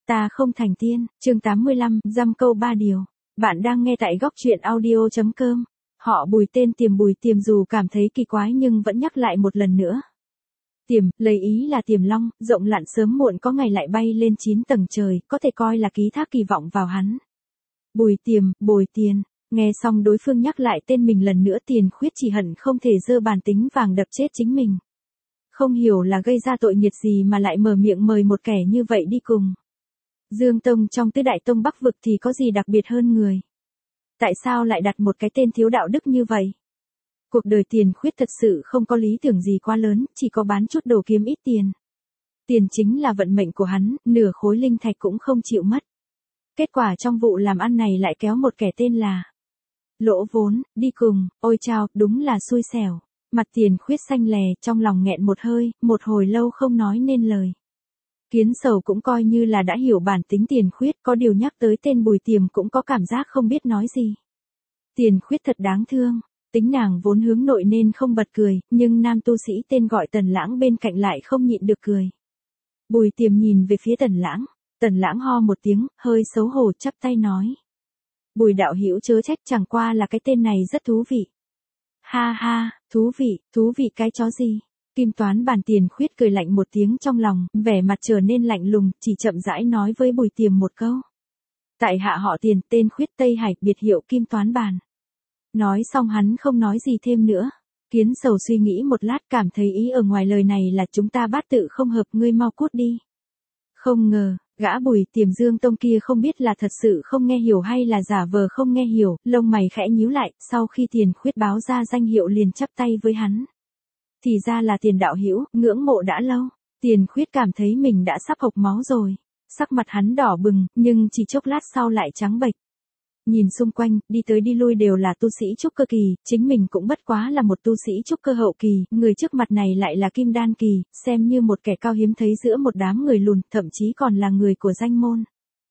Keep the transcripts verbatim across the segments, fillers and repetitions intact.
Ta không thành tiên, chương tám mươi lăm, dăm câu ba điều. Bạn đang nghe tại góc truyện audio chấm com. Họ Bùi tên Tiềm Bùi Tiềm dù cảm thấy kỳ quái nhưng vẫn nhắc lại một lần nữa. Tiềm, lấy ý là Tiềm Long, rộng lặn sớm muộn có ngày lại bay lên chín tầng trời, có thể coi là ký thác kỳ vọng vào hắn. Bùi Tiềm, Bồi Tiền, nghe xong đối phương nhắc lại tên mình lần nữa Tiền Khuyết chỉ hận không thể giơ bàn tính vàng đập chết chính mình. Không hiểu là gây ra tội nghiệp gì mà lại mở miệng mời một kẻ như vậy đi cùng. Dương Tông trong tứ đại tông Bắc vực thì có gì đặc biệt hơn người? Tại sao lại đặt một cái tên thiếu đạo đức như vậy? Cuộc đời Tiền Khuyết thật sự không có lý tưởng gì quá lớn, chỉ có bán chút đồ kiếm ít tiền. Tiền chính là vận mệnh của hắn, nửa khối linh thạch cũng không chịu mất. Kết quả trong vụ làm ăn này lại kéo một kẻ tên là Lỗ Vốn, đi cùng, ôi chao, đúng là xui xẻo. Mặt Tiền Khuyết xanh lè, trong lòng nghẹn một hơi, một hồi lâu không nói nên lời. Kiến Sầu cũng coi như là đã hiểu bản tính Tiền Khuyết, có điều nhắc tới tên Bùi Tiềm cũng có cảm giác không biết nói gì. Tiền Khuyết thật đáng thương, tính nàng vốn hướng nội nên không bật cười, nhưng nam tu sĩ tên gọi Tần Lãng bên cạnh lại không nhịn được cười. Bùi Tiềm nhìn về phía Tần Lãng, Tần Lãng ho một tiếng, hơi xấu hổ chắp tay nói. Bùi đạo hữu chớ trách, chẳng qua là cái tên này rất thú vị. Ha ha, thú vị, thú vị cái chó gì? Kim Toán Bàn Tiền Khuyết cười lạnh một tiếng trong lòng, vẻ mặt trở nên lạnh lùng, chỉ chậm rãi nói với Bùi Tiềm một câu. Tại hạ họ Tiền, tên Khuyết, Tây Hải, biệt hiệu Kim Toán Bàn. Nói xong hắn không nói gì thêm nữa. Kiến Sầu suy nghĩ một lát cảm thấy ý ở ngoài lời này là chúng ta bát tự không hợp, ngươi mau cút đi. Không ngờ, gã Bùi Tiềm Dương Tông kia không biết là thật sự không nghe hiểu hay là giả vờ không nghe hiểu, lông mày khẽ nhíu lại, sau khi Tiền Khuyết báo ra danh hiệu liền chắp tay với hắn. Thì ra là Tiền đạo hữu, ngưỡng mộ đã lâu. Tiền Khuyết cảm thấy mình đã sắp hộc máu rồi. Sắc mặt hắn đỏ bừng, nhưng chỉ chốc lát sau lại trắng bệch. Nhìn xung quanh, đi tới đi lui đều là tu sĩ trúc cơ kỳ, chính mình cũng bất quá là một tu sĩ trúc cơ hậu kỳ, người trước mặt này lại là kim đan kỳ, xem như một kẻ cao hiếm thấy giữa một đám người lùn, thậm chí còn là người của danh môn.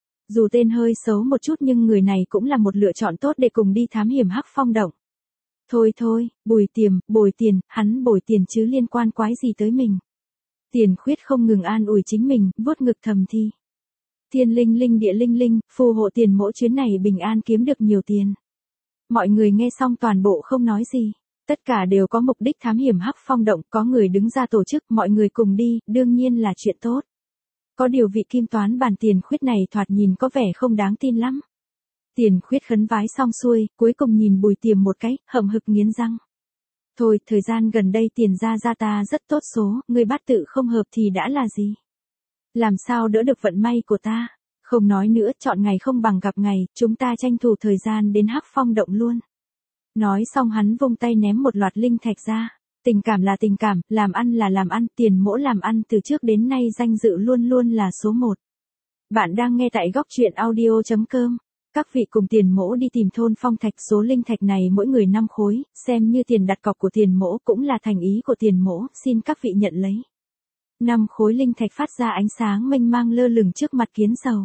Dù tên hơi xấu một chút nhưng người này cũng là một lựa chọn tốt để cùng đi thám hiểm Hắc Phong động. Thôi thôi, Bùi Tiềm, bồi tiền, hắn bồi tiền chứ liên quan quái gì tới mình. Tiền Khuyết không ngừng an ủi chính mình, vuốt ngực thầm thi. Thiên linh linh địa linh linh, phù hộ Tiền mỗi chuyến này bình an kiếm được nhiều tiền. Mọi người nghe xong toàn bộ không nói gì. Tất cả đều có mục đích thám hiểm Hắc Phong động, có người đứng ra tổ chức, mọi người cùng đi, đương nhiên là chuyện tốt. Có điều vị Kim Toán Bàn Tiền Khuyết này thoạt nhìn có vẻ không đáng tin lắm. Tiền Khuyết khấn vái xong xuôi, cuối cùng nhìn Bùi Tiềm một cái, hậm hực nghiến răng. Thôi, thời gian gần đây Tiền gia gia ta rất tốt số, người bát tự không hợp thì đã là gì? Làm sao đỡ được vận may của ta? Không nói nữa, chọn ngày không bằng gặp ngày, chúng ta tranh thủ thời gian đến Hắc Phong động luôn. Nói xong hắn vung tay ném một loạt linh thạch ra. Tình cảm là tình cảm, làm ăn là làm ăn, Tiền mỗ làm ăn từ trước đến nay danh dự luôn luôn là số một. Bạn đang nghe tại góc truyện audio chấm com. Các vị cùng Tiền mỗ đi tìm thôn Phong Thạch, số linh thạch này mỗi người năm khối, xem như tiền đặt cọc của Tiền mỗ, cũng là thành ý của Tiền mỗ, xin các vị nhận lấy. Năm khối linh thạch phát ra ánh sáng mênh mang lơ lửng trước mặt Kiến Sầu.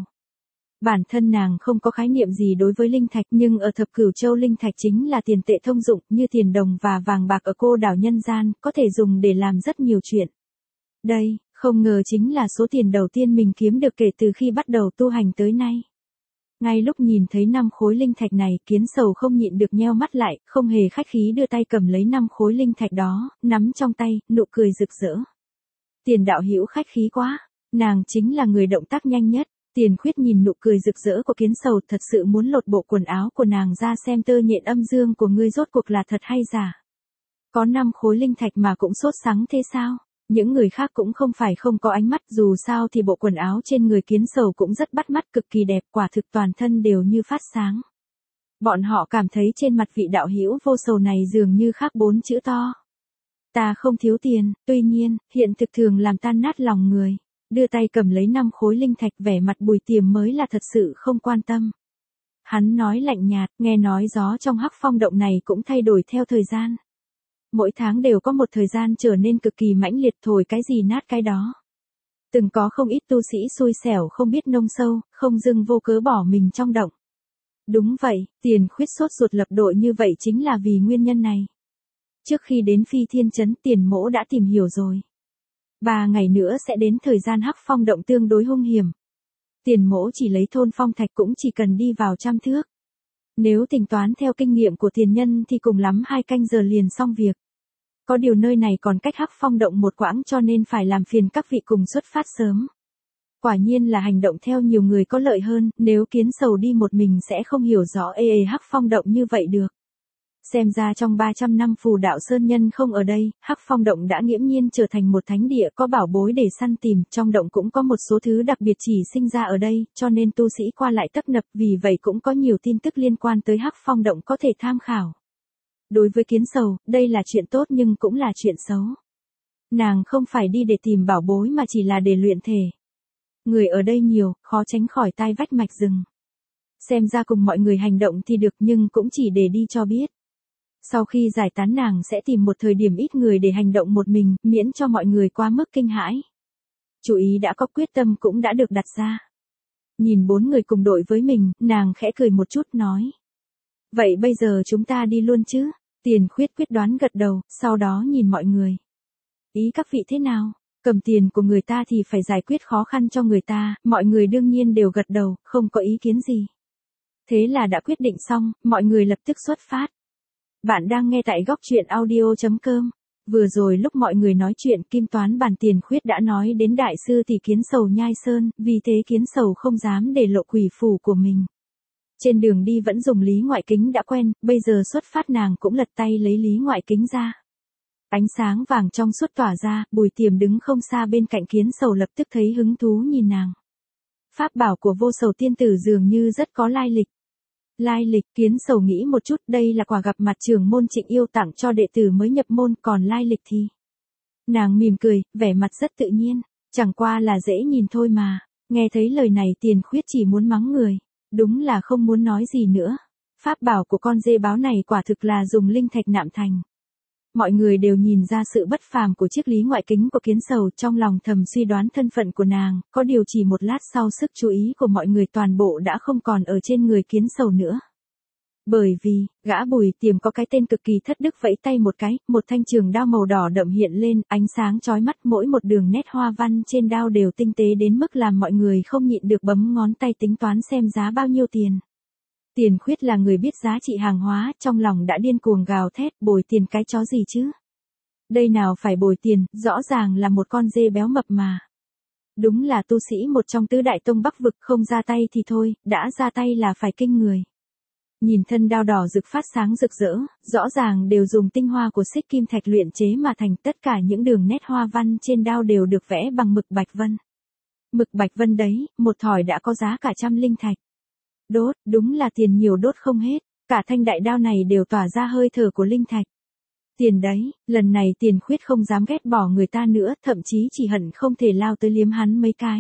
Bản thân nàng không có khái niệm gì đối với linh thạch, nhưng ở thập cửu châu linh thạch chính là tiền tệ thông dụng, như tiền đồng và vàng bạc ở cô đảo nhân gian, có thể dùng để làm rất nhiều chuyện. Đây, không ngờ chính là số tiền đầu tiên mình kiếm được kể từ khi bắt đầu tu hành tới nay. Ngay lúc nhìn thấy năm khối linh thạch này, Kiến Sầu không nhịn được nheo mắt lại, không hề khách khí đưa tay cầm lấy năm khối linh thạch đó, nắm trong tay, nụ cười rực rỡ. Tiền đạo hữu khách khí quá, nàng chính là người động tác nhanh nhất. Tiền Khuyết nhìn nụ cười rực rỡ của Kiến Sầu, thật sự muốn lột bộ quần áo của nàng ra xem tơ nhện âm dương của ngươi rốt cuộc là thật hay giả. Có năm khối linh thạch mà cũng sốt sắng thế sao? Những người khác cũng không phải không có ánh mắt, dù sao thì bộ quần áo trên người Kiến Sầu cũng rất bắt mắt, cực kỳ đẹp, quả thực toàn thân đều như phát sáng. Bọn họ cảm thấy trên mặt vị đạo hữu vô sầu này dường như khắc bốn chữ to. Ta không thiếu tiền, tuy nhiên, hiện thực thường làm tan nát lòng người. Đưa tay cầm lấy năm khối linh thạch, vẻ mặt Bùi Tiềm mới là thật sự không quan tâm. Hắn nói lạnh nhạt, nghe nói gió trong Hắc Phong động này cũng thay đổi theo thời gian. Mỗi tháng đều có một thời gian trở nên cực kỳ mãnh liệt, thổi cái gì nát cái đó. Từng có không ít tu sĩ xui xẻo không biết nông sâu, không dưng vô cớ bỏ mình trong động. Đúng vậy, Tiền Khuyết sốt ruột lập đội như vậy chính là vì nguyên nhân này. Trước khi đến Phi Thiên Trấn, Tiền mỗ đã tìm hiểu rồi. Ba ngày nữa sẽ đến thời gian Hắc Phong động tương đối hung hiểm. Tiền Mỗ chỉ lấy thôn Phong Thạch cũng chỉ cần đi vào trăm thước. Nếu tính toán theo kinh nghiệm của tiền nhân thì cùng lắm hai canh giờ liền xong việc. Có điều nơi này còn cách Hắc Phong động một quãng cho nên phải làm phiền các vị cùng xuất phát sớm. Quả nhiên là hành động theo nhiều người có lợi hơn, nếu Kiến Sầu đi một mình sẽ không hiểu rõ ê ê Hắc Phong động như vậy được. Xem ra trong ba trăm năm Phù Đạo Sơn Nhân không ở đây, Hắc Phong động đã nghiễm nhiên trở thành một thánh địa có bảo bối để săn tìm, trong động cũng có một số thứ đặc biệt chỉ sinh ra ở đây, cho nên tu sĩ qua lại tấp nập, vì vậy cũng có nhiều tin tức liên quan tới Hắc Phong động có thể tham khảo. Đối với Kiến Sầu, đây là chuyện tốt nhưng cũng là chuyện xấu. Nàng không phải đi để tìm bảo bối mà chỉ là để luyện thể. Người ở đây nhiều, khó tránh khỏi tai vách mạch rừng. Xem ra cùng mọi người hành động thì được nhưng cũng chỉ để đi cho biết. Sau khi giải tán nàng sẽ tìm một thời điểm ít người để hành động một mình, miễn cho mọi người quá mức kinh hãi. Chủ ý đã có, quyết tâm cũng đã được đặt ra. Nhìn bốn người cùng đội với mình, nàng khẽ cười một chút nói. Vậy bây giờ chúng ta đi luôn chứ? Tiền Khuyết quyết đoán gật đầu, sau đó nhìn mọi người. Ý các vị thế nào? Cầm tiền của người ta thì phải giải quyết khó khăn cho người ta, mọi người đương nhiên đều gật đầu, không có ý kiến gì. Thế là đã quyết định xong, mọi người lập tức xuất phát. Bạn đang nghe tại góc truyện audio chấm com. Vừa rồi lúc mọi người nói chuyện Kim Toán Bàn Tiền Khuyết đã nói đến đại sư tỷ Kiến Sầu Nhai Sơn, vì thế Kiến Sầu không dám để lộ quỷ phủ của mình. Trên đường đi vẫn dùng lý ngoại kính đã quen, bây giờ xuất phát nàng cũng lật tay lấy lý ngoại kính ra. Ánh sáng vàng trong suốt tỏa ra, Bùi Tiềm đứng không xa bên cạnh Kiến Sầu lập tức thấy hứng thú nhìn nàng. Pháp bảo của Vô Sầu tiên tử dường như rất có lai lịch. Lai lịch, Kiến Sầu nghĩ một chút, đây là quà gặp mặt trưởng môn Trịnh Yêu tặng cho đệ tử mới nhập môn, còn lai lịch thì. Nàng mỉm cười, vẻ mặt rất tự nhiên, chẳng qua là dễ nhìn thôi mà. Nghe thấy lời này Tiền Khuyết chỉ muốn mắng người, đúng là không muốn nói gì nữa. Pháp bảo của con dê báo này quả thực là dùng linh thạch nạm thành. Mọi người đều nhìn ra sự bất phàm của chiếc lý ngoại kính của Kiến Sầu, trong lòng thầm suy đoán thân phận của nàng, có điều chỉ một lát sau sức chú ý của mọi người toàn bộ đã không còn ở trên người Kiến Sầu nữa. Bởi vì, gã Bùi Tiềm có cái tên cực kỳ thất đức vẫy tay một cái, một thanh trường đao màu đỏ đậm hiện lên, ánh sáng chói mắt, mỗi một đường nét hoa văn trên đao đều tinh tế đến mức làm mọi người không nhịn được bấm ngón tay tính toán xem giá bao nhiêu tiền. Tiền Khuyết là người biết giá trị hàng hóa, trong lòng đã điên cuồng gào thét, bồi tiền cái chó gì chứ? Đây nào phải bồi tiền, rõ ràng là một con dê béo mập mà. Đúng là tu sĩ một trong tứ đại tông Bắc vực, không ra tay thì thôi, đã ra tay là phải kinh người. Nhìn thân đao đỏ rực phát sáng rực rỡ, rõ ràng đều dùng tinh hoa của xích kim thạch luyện chế mà thành, tất cả những đường nét hoa văn trên đao đều được vẽ bằng mực bạch vân. Mực bạch vân đấy, một thỏi đã có giá cả trăm linh thạch. Đốt, đúng là tiền nhiều đốt không hết, cả thanh đại đao này đều tỏa ra hơi thở của linh thạch. Tiền đấy, lần này Tiền Khuyết không dám ghét bỏ người ta nữa, thậm chí chỉ hận không thể lao tới liếm hắn mấy cái.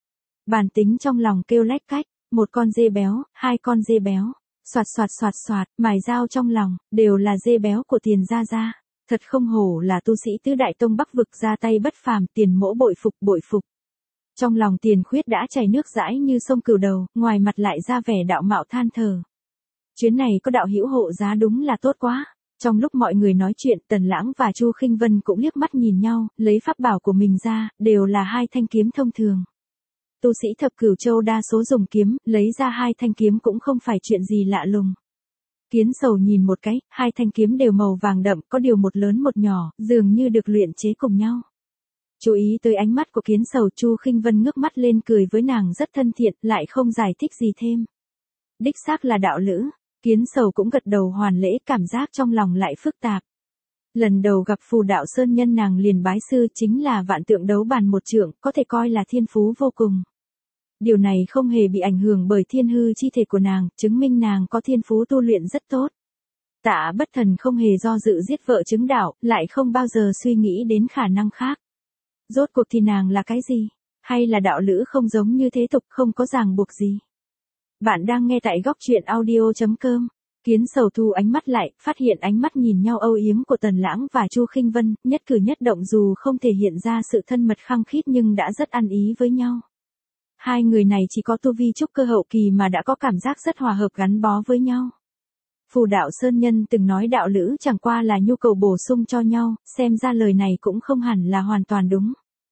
Bản tính trong lòng kêu lách cách, một con dê béo, hai con dê béo, soạt soạt soạt soạt, mài dao trong lòng, đều là dê béo của Tiền gia gia. Thật không hổ là tu sĩ tứ đại tông Bắc vực, ra tay bất phàm, Tiền mỗ bội phục bội phục. Trong lòng Tiền Khuyết đã chảy nước dãi như sông Cửu Đầu, ngoài mặt lại ra vẻ đạo mạo than thở. Chuyến này có đạo hữu hộ giá đúng là tốt quá. Trong lúc mọi người nói chuyện, Tần Lãng và Chu Khinh Vân cũng liếc mắt nhìn nhau, lấy pháp bảo của mình ra, đều là hai thanh kiếm thông thường. Tu sĩ thập cửu châu đa số dùng kiếm, lấy ra hai thanh kiếm cũng không phải chuyện gì lạ lùng. Kiến Sầu nhìn một cái, hai thanh kiếm đều màu vàng đậm, có điều một lớn một nhỏ, dường như được luyện chế cùng nhau. Chú ý tới ánh mắt của Kiến Sầu, Chu Khinh Vân ngước mắt lên cười với nàng rất thân thiện, lại không giải thích gì thêm. Đích xác là đạo lữ, Kiến Sầu cũng gật đầu hoàn lễ, cảm giác trong lòng lại phức tạp. Lần đầu gặp Phù Đạo Sơn Nhân nàng liền bái sư, chính là vạn tượng đấu bàn một trượng, có thể coi là thiên phú vô cùng. Điều này không hề bị ảnh hưởng bởi thiên hư chi thể của nàng, chứng minh nàng có thiên phú tu luyện rất tốt. Tạ Bất Thần không hề do dự giết vợ chứng đạo, lại không bao giờ suy nghĩ đến khả năng khác. Rốt cuộc thì nàng là cái gì? Hay là đạo lữ không giống như thế tục, không có ràng buộc gì? Bạn đang nghe tại góc truyện audio chấm com. Kiến Sầu thu ánh mắt lại, phát hiện ánh mắt nhìn nhau âu yếm của Tần Lãng và Chu Khinh Vân, nhất cử nhất động dù không thể hiện ra sự thân mật khăng khít nhưng đã rất ăn ý với nhau. Hai người này chỉ có tu vi trúc cơ hậu kỳ mà đã có cảm giác rất hòa hợp gắn bó với nhau. Phù Đạo Sơn Nhân từng nói đạo lữ chẳng qua là nhu cầu bổ sung cho nhau, xem ra lời này cũng không hẳn là hoàn toàn đúng.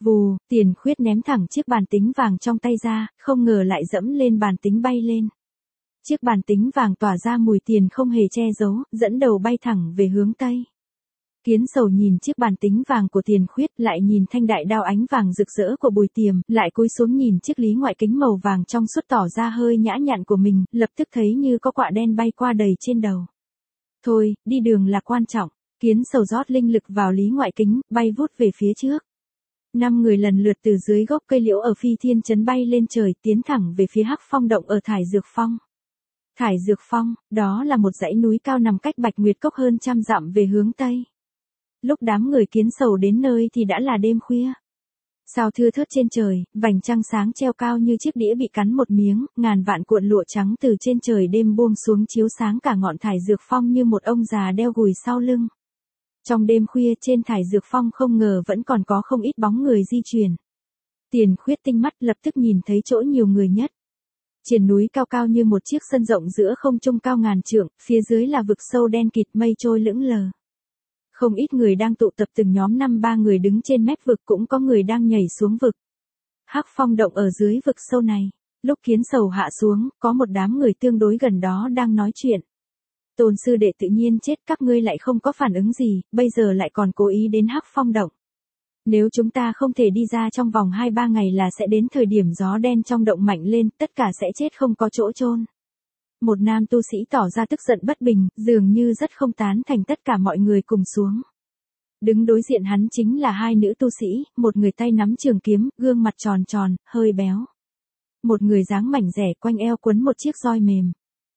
Vù, Tiền Khuyết ném thẳng chiếc bàn tính vàng trong tay ra, không ngờ lại dẫm lên bàn tính bay lên. Chiếc bàn tính vàng tỏa ra mùi tiền không hề che giấu, dẫn đầu bay thẳng về hướng Tây. Kiến Sầu nhìn chiếc bàn tính vàng của Tiền Khuyết, lại nhìn thanh đại đao ánh vàng rực rỡ của Bùi Tiềm, lại cúi xuống nhìn chiếc lý ngoại kính màu vàng trong suốt tỏ ra hơi nhã nhặn của mình, lập tức thấy như có quạ đen bay qua đầy trên đầu. Thôi, đi đường là quan trọng. Kiến Sầu rót linh lực vào lý ngoại kính, bay vút về phía trước. Năm người lần lượt từ dưới gốc cây liễu ở Phi Thiên Trấn bay lên trời, tiến thẳng về phía Hắc Phong động ở Thải Dược Phong. Thải Dược Phong, đó là một dãy núi cao nằm cách Bạch Nguyệt Cốc hơn trăm dặm về hướng Tây. Lúc đám người Kiến Sầu đến nơi thì đã là đêm khuya. Sao thưa thớt trên trời, vành trăng sáng treo cao như chiếc đĩa bị cắn một miếng, ngàn vạn cuộn lụa trắng từ trên trời đêm buông xuống chiếu sáng cả ngọn Thải Dược Phong như một ông già đeo gùi sau lưng. Trong đêm khuya trên Thải Dược Phong không ngờ vẫn còn có không ít bóng người di chuyển. Tiền Khuyết tinh mắt lập tức nhìn thấy chỗ nhiều người nhất. Trên núi cao cao như một chiếc sân rộng giữa không trung cao ngàn trượng, phía dưới là vực sâu đen kịt mây trôi lững lờ. Không ít người đang tụ tập từng nhóm năm ba người đứng trên mép vực, cũng có người đang nhảy xuống vực. Hắc Phong động ở dưới vực sâu này, lúc Kiến Sầu hạ xuống, có một đám người tương đối gần đó đang nói chuyện. Tôn sư đệ tự nhiên chết, các ngươi lại không có phản ứng gì, bây giờ lại còn cố ý đến Hắc Phong động. Nếu chúng ta không thể đi ra trong vòng hai ba ngày là sẽ đến thời điểm gió đen trong động mạnh lên, tất cả sẽ chết không có chỗ chôn. Một nam tu sĩ tỏ ra tức giận bất bình, dường như rất không tán thành tất cả mọi người cùng xuống. Đứng đối diện hắn chính là hai nữ tu sĩ, một người tay nắm trường kiếm, gương mặt tròn tròn, hơi béo. Một người dáng mảnh rẻ quanh eo quấn một chiếc roi mềm.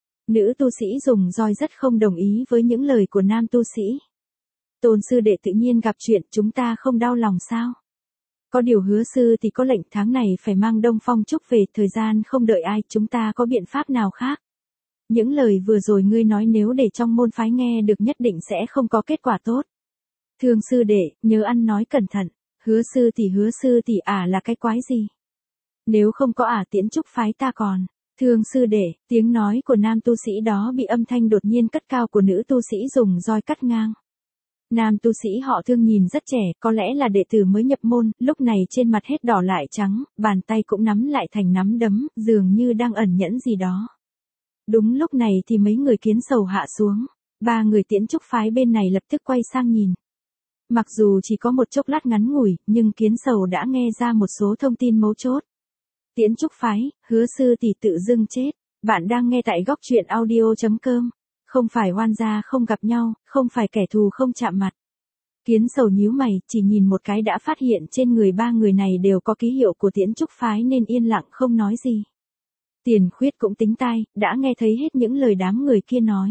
Nữ tu sĩ dùng roi rất không đồng ý với những lời của nam tu sĩ. Tôn sư đệ tự nhiên gặp chuyện, chúng ta không đau lòng sao? Có điều Hứa sư thì có lệnh tháng này phải mang Đông Phong Trúc về, thời gian không đợi ai, chúng ta có biện pháp nào khác? Những lời vừa rồi ngươi nói nếu để trong môn phái nghe được nhất định sẽ không có kết quả tốt. Thương sư đệ, nhớ ăn nói cẩn thận. Hứa sư thì hứa sư thì ả à là cái quái gì? Nếu không có ả à Tiễn Trúc phái ta còn. Thương sư đệ, tiếng nói của nam tu sĩ đó bị âm thanh đột nhiên cất cao của nữ tu sĩ dùng roi cắt ngang. Nam tu sĩ họ Thương nhìn rất trẻ, có lẽ là đệ tử mới nhập môn, lúc này trên mặt hết đỏ lại trắng, bàn tay cũng nắm lại thành nắm đấm, dường như đang ẩn nhẫn gì đó. Đúng lúc này thì mấy người Kiến Sầu hạ xuống, ba người Tiễn Trúc phái bên này lập tức quay sang nhìn. Mặc dù chỉ có một chốc lát ngắn ngủi, nhưng Kiến Sầu đã nghe ra một số thông tin mấu chốt. Tiễn Trúc phái, Hứa sư tỷ tự dưng chết. Bạn đang nghe tại góc truyện audio chấm com. Không phải oan gia không gặp nhau, không phải kẻ thù không chạm mặt. Kiến Sầu nhíu mày, chỉ nhìn một cái đã phát hiện trên người ba người này đều có ký hiệu của Tiễn Trúc phái nên yên lặng không nói gì. Tiền Khuyết cũng tính tai, đã nghe thấy hết những lời đám người kia nói.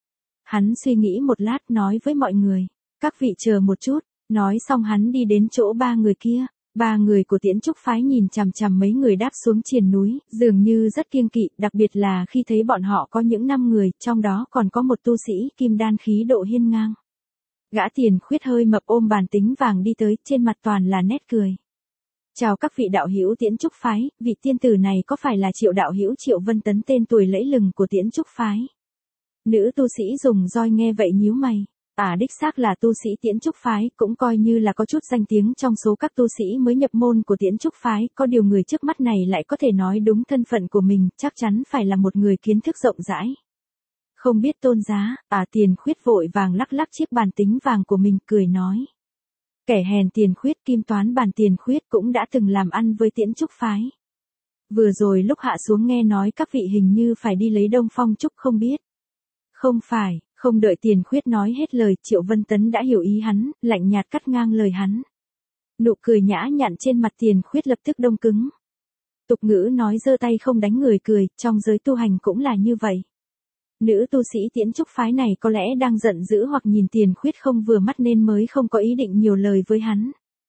Hắn suy nghĩ một lát nói với mọi người, các vị chờ một chút, nói xong hắn đi đến chỗ ba người kia. Ba người của Tiễn Trúc phái nhìn chằm chằm mấy người đáp xuống triền núi, dường như rất kiêng kỵ, đặc biệt là khi thấy bọn họ có những năm người, trong đó còn có một tu sĩ kim đan khí độ hiên ngang. Gã Tiền Khuyết hơi mập ôm bàn tính vàng đi tới, trên mặt toàn là nét cười. Chào các vị đạo hữu Tiễn Trúc phái, vị tiên tử này có phải là Triệu đạo hữu Triệu Vân Tấn tên tuổi lẫy lừng của Tiễn Trúc phái? Nữ tu sĩ dùng roi nghe vậy nhíu mày. À đích xác là tu sĩ Tiễn Trúc phái, cũng coi như là có chút danh tiếng trong số các tu sĩ mới nhập môn của Tiễn Trúc phái, có điều người trước mắt này lại có thể nói đúng thân phận của mình, chắc chắn phải là một người kiến thức rộng rãi. Không biết tôn giá, à Tiền Khuyết vội vàng lắc lắc chiếc bàn tính vàng của mình, cười nói. Kẻ hèn Tiền Khuyết, kim toán bàn Tiền Khuyết cũng đã từng làm ăn với Tiễn Trúc phái. Vừa rồi lúc hạ xuống nghe nói các vị hình như phải đi lấy Đông Phong Trúc không biết. Không phải. Không đợi Tiền Khuyết nói hết lời, Triệu Vân Tấn đã hiểu ý hắn, lạnh nhạt cắt ngang lời hắn. Nụ cười nhã nhặn trên mặt Tiền Khuyết lập tức đông cứng. Tục ngữ nói giơ tay không đánh người cười, trong giới tu hành cũng là như vậy. Nữ tu sĩ Tiễn Trúc phái này có lẽ đang giận dữ hoặc nhìn Tiền Khuyết không vừa mắt nên mới không có ý định nhiều lời với hắn.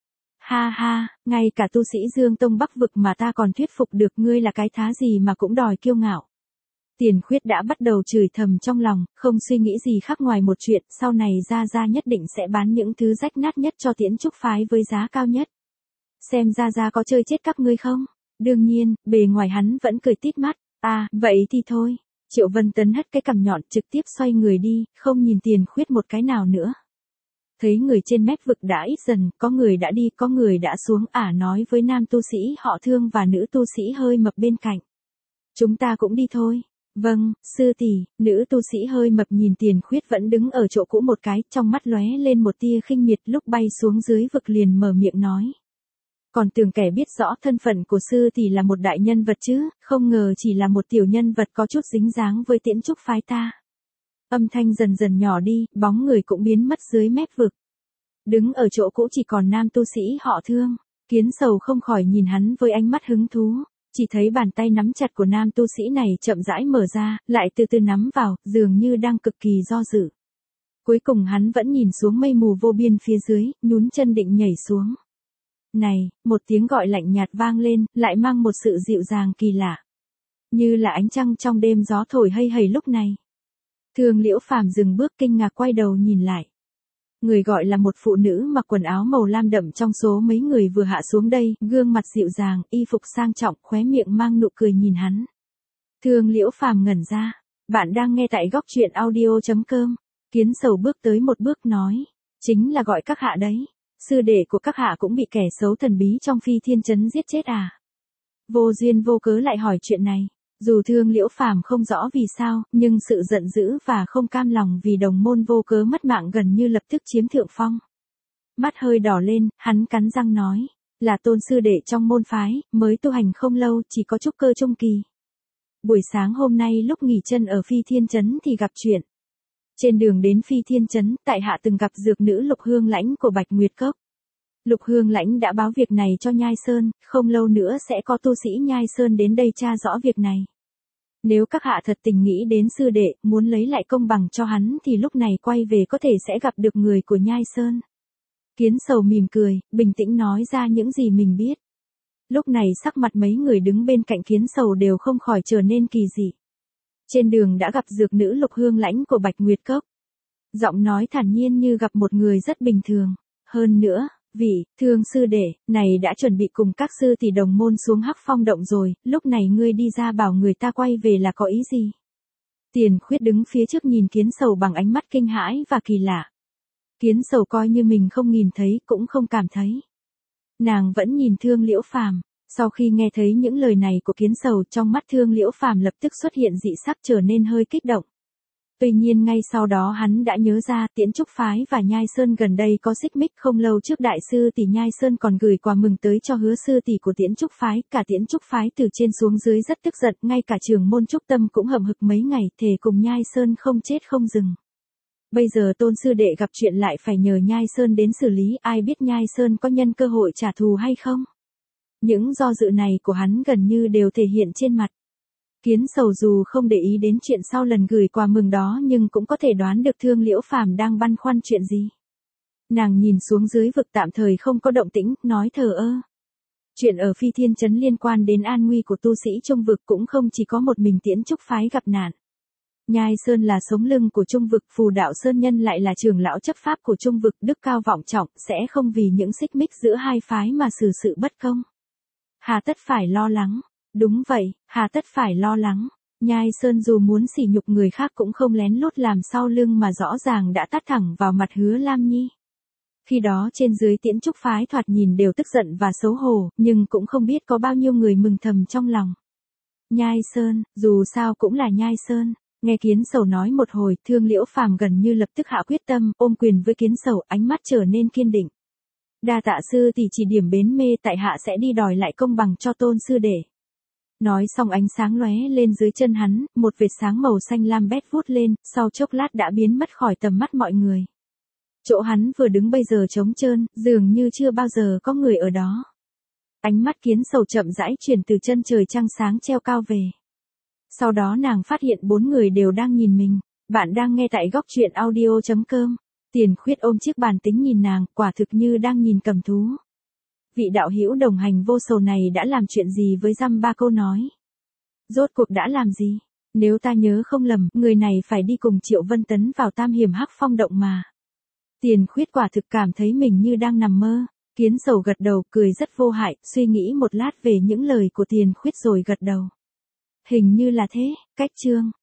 Ha ha, ngay cả tu sĩ Dương Tông Bắc vực mà ta còn thuyết phục được, ngươi là cái thá gì mà cũng đòi kiêu ngạo. Tiền Khuyết đã bắt đầu chửi thầm trong lòng, không suy nghĩ gì khác ngoài một chuyện, sau này Gia Gia nhất định sẽ bán những thứ rách nát nhất cho Tiễn Trúc phái với giá cao nhất. Xem Gia Gia có chơi chết các ngươi không? Đương nhiên, bề ngoài hắn vẫn cười tít mắt. À, vậy thì thôi. Triệu Vân Tấn hất cái cằm nhọn trực tiếp xoay người đi, không nhìn Tiền Khuyết một cái nào nữa. Thấy người trên mép vực đã ít dần, có người đã đi, có người đã xuống, ả nói với nam tu sĩ họ Thương và nữ tu sĩ hơi mập bên cạnh. Chúng ta cũng đi thôi. Vâng, sư tỷ. Nữ tu sĩ hơi mập nhìn Tiền Khuyết vẫn đứng ở chỗ cũ một cái, trong mắt lóe lên một tia khinh miệt, lúc bay xuống dưới vực liền mở miệng nói. Còn tưởng kẻ biết rõ thân phận của sư tỷ là một đại nhân vật chứ, không ngờ chỉ là một tiểu nhân vật có chút dính dáng với Tiễn Trúc phái ta. Âm thanh dần dần nhỏ đi, bóng người cũng biến mất dưới mép vực. Đứng ở chỗ cũ chỉ còn nam tu sĩ họ Thương. Kiến Sầu không khỏi nhìn hắn với ánh mắt hứng thú. Chỉ thấy bàn tay nắm chặt của nam tu sĩ này chậm rãi mở ra, lại từ từ nắm vào, dường như đang cực kỳ do dự. Cuối cùng hắn vẫn nhìn xuống mây mù vô biên phía dưới, nhún chân định nhảy xuống. Này, một tiếng gọi lạnh nhạt vang lên, lại mang một sự dịu dàng kỳ lạ. Như là ánh trăng trong đêm gió thổi hây hầy lúc này. Thương Liễu Phàm dừng bước kinh ngạc quay đầu nhìn lại. Người gọi là một phụ nữ mặc quần áo màu lam đậm trong số mấy người vừa hạ xuống đây, gương mặt dịu dàng, y phục sang trọng, khóe miệng mang nụ cười nhìn hắn. Thương Liễu Phàm ngẩn ra. Bạn đang nghe tại góc truyện audio chấm com. Kiến Sầu bước tới một bước nói. Chính là gọi các hạ đấy. Sư đệ của các hạ cũng bị kẻ xấu thần bí trong Phi Thiên Trấn giết chết à? Vô duyên vô cớ lại hỏi chuyện này. Dù Thương Liễu Phàm không rõ vì sao, nhưng sự giận dữ và không cam lòng vì đồng môn vô cớ mất mạng gần như lập tức chiếm thượng phong. Mắt hơi đỏ lên, hắn cắn răng nói, là Tôn sư đệ trong môn phái, mới tu hành không lâu, chỉ có trúc cơ trung kỳ. Buổi sáng hôm nay lúc nghỉ chân ở Phi Thiên Trấn thì gặp chuyện. Trên đường đến Phi Thiên Trấn, tại hạ từng gặp dược nữ Lục Hương Lãnh của Bạch Nguyệt Cốc. Lục Hương Lãnh đã báo việc này cho Nhai Sơn, không lâu nữa sẽ có tu sĩ Nhai Sơn đến đây tra rõ việc này. Nếu các hạ thật tình nghĩ đến sư đệ, muốn lấy lại công bằng cho hắn thì lúc này quay về có thể sẽ gặp được người của Nhai Sơn. Kiến Sầu mỉm cười, bình tĩnh nói ra những gì mình biết. Lúc này sắc mặt mấy người đứng bên cạnh Kiến Sầu đều không khỏi trở nên kỳ dị. Trên đường đã gặp dược nữ Lục Hương Lãnh của Bạch Nguyệt Cốc. Giọng nói thản nhiên như gặp một người rất bình thường. Hơn nữa, vị, Thương sư đệ, này đã chuẩn bị cùng các sư tỷ đồng môn xuống Hắc Phong động rồi, lúc này ngươi đi ra bảo người ta quay về là có ý gì? Tiền Khuyết đứng phía trước nhìn Kiến Sầu bằng ánh mắt kinh hãi và kỳ lạ. Kiến Sầu coi như mình không nhìn thấy cũng không cảm thấy. Nàng vẫn nhìn Thương Liễu Phàm. Sau khi nghe thấy những lời này của Kiến Sầu, trong mắt Thương Liễu Phàm lập tức xuất hiện dị sắc trở nên hơi kích động. Tuy nhiên ngay sau đó hắn đã nhớ ra Tiễn Trúc phái và Nhai Sơn gần đây có xích mích, không lâu trước đại sư tỷ Nhai Sơn còn gửi quà mừng tới cho Hứa sư tỷ của Tiễn Trúc phái, cả Tiễn Trúc phái từ trên xuống dưới rất tức giận, ngay cả trưởng môn Trúc Tâm cũng hậm hực mấy ngày, thề cùng Nhai Sơn không chết không dừng. Bây giờ Tôn sư đệ gặp chuyện lại phải nhờ Nhai Sơn đến xử lý, ai biết Nhai Sơn có nhân cơ hội trả thù hay không? Những do dự này của hắn gần như đều thể hiện trên mặt. Kiến Sầu dù không để ý đến chuyện sau lần gửi quà mừng đó nhưng cũng có thể đoán được Thương Liễu Phàm đang băn khoăn chuyện gì. Nàng nhìn xuống dưới vực tạm thời không có động tĩnh, nói thờ ơ. Chuyện ở Phi Thiên Trấn liên quan đến an nguy của tu sĩ trung vực cũng không chỉ có một mình Tiễn Trúc phái gặp nạn. Nhai Sơn là sống lưng của trung vực, Phù Đạo Sơn Nhân lại là trưởng lão chấp pháp của trung vực, đức cao vọng trọng, sẽ không vì những xích mích giữa hai phái mà xử sự bất công. Hà tất phải lo lắng. Đúng vậy, hà tất phải lo lắng. Nhai Sơn dù muốn sỉ nhục người khác cũng không lén lút làm sau lưng mà rõ ràng đã tát thẳng vào mặt Hứa Lam Nhi. Khi đó trên dưới Tiễn Trúc phái thoạt nhìn đều tức giận và xấu hổ, nhưng cũng không biết có bao nhiêu người mừng thầm trong lòng. Nhai Sơn, dù sao cũng là Nhai Sơn. Nghe Kiến Sầu nói một hồi, Thương Liễu Phàm gần như lập tức hạ quyết tâm, ôm quyền với Kiến Sầu, ánh mắt trở nên kiên định. Đa tạ sư tỷ chỉ điểm bến mê, tại hạ sẽ đi đòi lại công bằng cho Tôn sư đệ. Nói xong ánh sáng lóe lên dưới chân hắn, một vệt sáng màu xanh lam bét vút lên, sau chốc lát đã biến mất khỏi tầm mắt mọi người. Chỗ hắn vừa đứng bây giờ trống trơn, dường như chưa bao giờ có người ở đó. Ánh mắt Kiến Sầu chậm rãi chuyển từ chân trời trăng sáng treo cao về. Sau đó nàng phát hiện bốn người đều đang nhìn mình. Bạn đang nghe tại góc truyện audio chấm com. Tiền Khuyết ôm chiếc bàn tính nhìn nàng, quả thực như đang nhìn cầm thú. Vị đạo hữu đồng hành vô sầu này đã làm chuyện gì với dăm ba câu nói? Rốt cuộc đã làm gì? Nếu ta nhớ không lầm, người này phải đi cùng Triệu Vân Tấn vào Tam Hiểm Hắc Phong động mà. Tiền Khuyết quả thực cảm thấy mình như đang nằm mơ. Kiến Sầu gật đầu, cười rất vô hại, suy nghĩ một lát về những lời của Tiền Khuyết rồi gật đầu. Hình như là thế, cách chương.